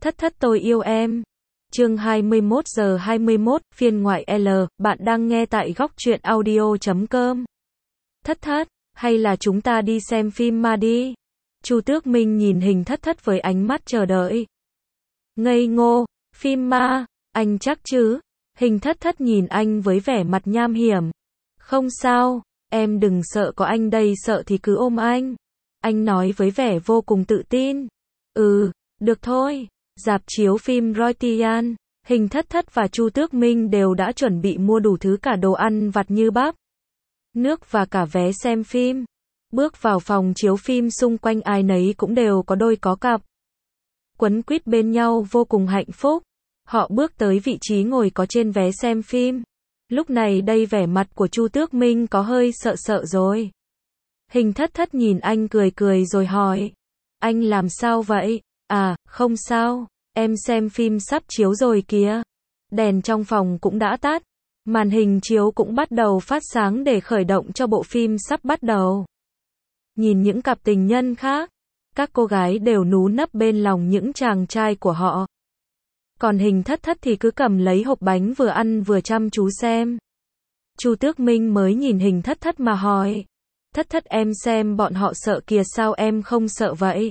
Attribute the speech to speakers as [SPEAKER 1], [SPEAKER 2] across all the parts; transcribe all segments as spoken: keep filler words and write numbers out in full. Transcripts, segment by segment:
[SPEAKER 1] Thất thất tôi yêu em. Chương hai mươi mốt giờ hai mươi mốt, phiên ngoại L, bạn đang nghe tại góc truyện audio chấm com. Thất thất, hay là chúng ta đi xem phim ma đi? Chu Tước Minh nhìn hình thất thất với ánh mắt chờ đợi. Ngây ngô, phim ma, anh chắc chứ? Hình thất thất nhìn anh với vẻ mặt nham hiểm. Không sao, em đừng sợ, có anh đây, sợ thì cứ ôm anh. Anh nói với vẻ vô cùng tự tin. Ừ, được thôi. Rạp chiếu phim Roytian, Hình thất thất và Chu Tước Minh đều đã chuẩn bị mua đủ thứ, cả đồ ăn vặt như bắp, nước và cả vé xem phim. Bước vào phòng chiếu phim, xung quanh ai nấy cũng đều có đôi có cặp, quấn quýt bên nhau vô cùng hạnh phúc. Họ bước tới vị trí ngồi có trên vé xem phim. Lúc này đây vẻ mặt của Chu Tước Minh có hơi sợ sợ rồi. Hình thất thất nhìn anh cười cười rồi hỏi. Anh làm sao vậy? À, không sao, em xem phim sắp chiếu rồi kìa. Đèn trong phòng cũng đã tắt. Màn hình chiếu cũng bắt đầu phát sáng để khởi động cho bộ phim sắp bắt đầu. Nhìn những cặp tình nhân khác, các cô gái đều nú nấp bên lòng những chàng trai của họ. Còn Hình thất thất thì cứ cầm lấy hộp bánh vừa ăn vừa chăm chú xem. Chu Tước Minh mới nhìn Hình thất thất mà hỏi. Thất thất, em xem bọn họ sợ kìa, sao em không sợ vậy?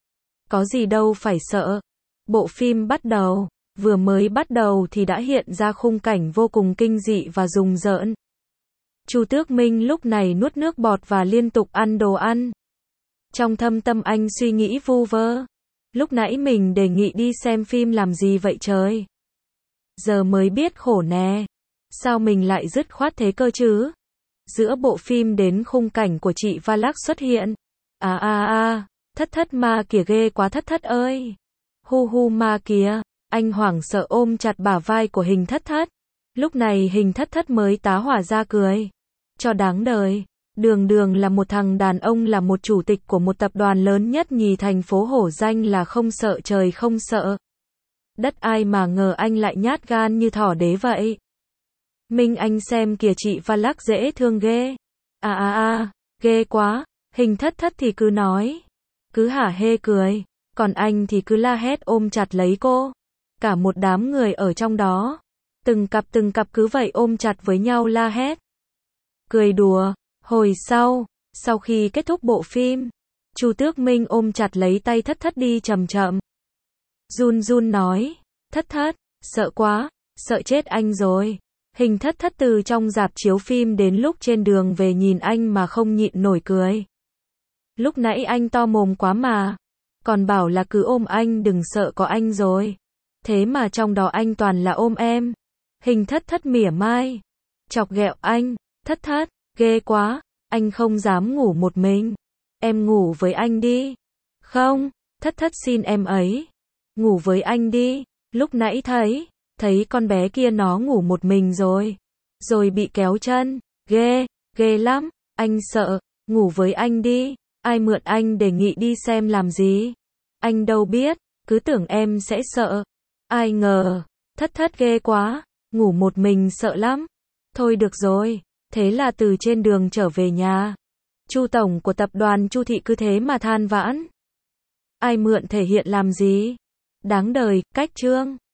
[SPEAKER 1] Có gì đâu phải sợ. Bộ phim bắt đầu, vừa mới bắt đầu thì đã hiện ra khung cảnh vô cùng kinh dị và rùng rợn. Chu Tước Minh lúc này nuốt nước bọt và liên tục ăn đồ ăn. Trong thâm tâm anh suy nghĩ vu vơ. Lúc nãy mình đề nghị đi xem phim làm gì vậy trời? Giờ mới biết khổ nè. Sao mình lại dứt khoát thế cơ chứ? Giữa bộ phim đến khung cảnh của chị Valak xuất hiện. À à à, thất thất ma kìa, ghê quá thất thất ơi. Hu hu ma kìa. Anh hoảng sợ ôm chặt bả vai của Hình thất thất. Lúc này Hình thất thất mới tá hỏa ra cười. Cho đáng đời. Đường đường là một thằng đàn ông, là một chủ tịch của một tập đoàn lớn nhất nhì thành phố, hổ danh là không sợ trời không sợ đất, ai mà ngờ anh lại nhát gan như thỏ đế vậy. Minh, anh xem kìa, chị Valak dễ thương ghê. À à à, ghê quá. Hình thất thất thì cứ nói, cứ hả hê cười, còn anh thì cứ la hét ôm chặt lấy cô. Cả một đám người ở trong đó, từng cặp từng cặp cứ vậy ôm chặt với nhau la hét, cười đùa. Hồi sau, sau khi kết thúc bộ phim, Chu Tước Minh ôm chặt lấy tay thất thất đi chậm chậm. Run run nói, thất thất, sợ quá, sợ chết anh rồi. Hình thất thất từ trong rạp chiếu phim đến lúc trên đường về nhìn anh mà không nhịn nổi cười. Lúc nãy anh to mồm quá mà, còn bảo là cứ ôm anh đừng sợ có anh rồi. Thế mà trong đó anh toàn là ôm em. Hình thất thất mỉa mai, chọc ghẹo anh, thất thất, ghê quá, anh không dám ngủ một mình. Em ngủ với anh đi. Không, thất thất xin em ấy. Ngủ với anh đi. Lúc nãy thấy, thấy con bé kia nó ngủ một mình rồi. Rồi bị kéo chân. Ghê, ghê lắm. Anh sợ, ngủ với anh đi. Ai mượn anh đề nghị đi xem làm gì? Anh đâu biết, cứ tưởng em sẽ sợ. Ai ngờ, thất thất ghê quá. Ngủ một mình sợ lắm. Thôi được rồi. Thế là từ trên đường trở về nhà, Chu tổng của tập đoàn Chu thị cứ thế mà than vãn. Ai mượn thể hiện làm gì? Đáng đời, cách chương.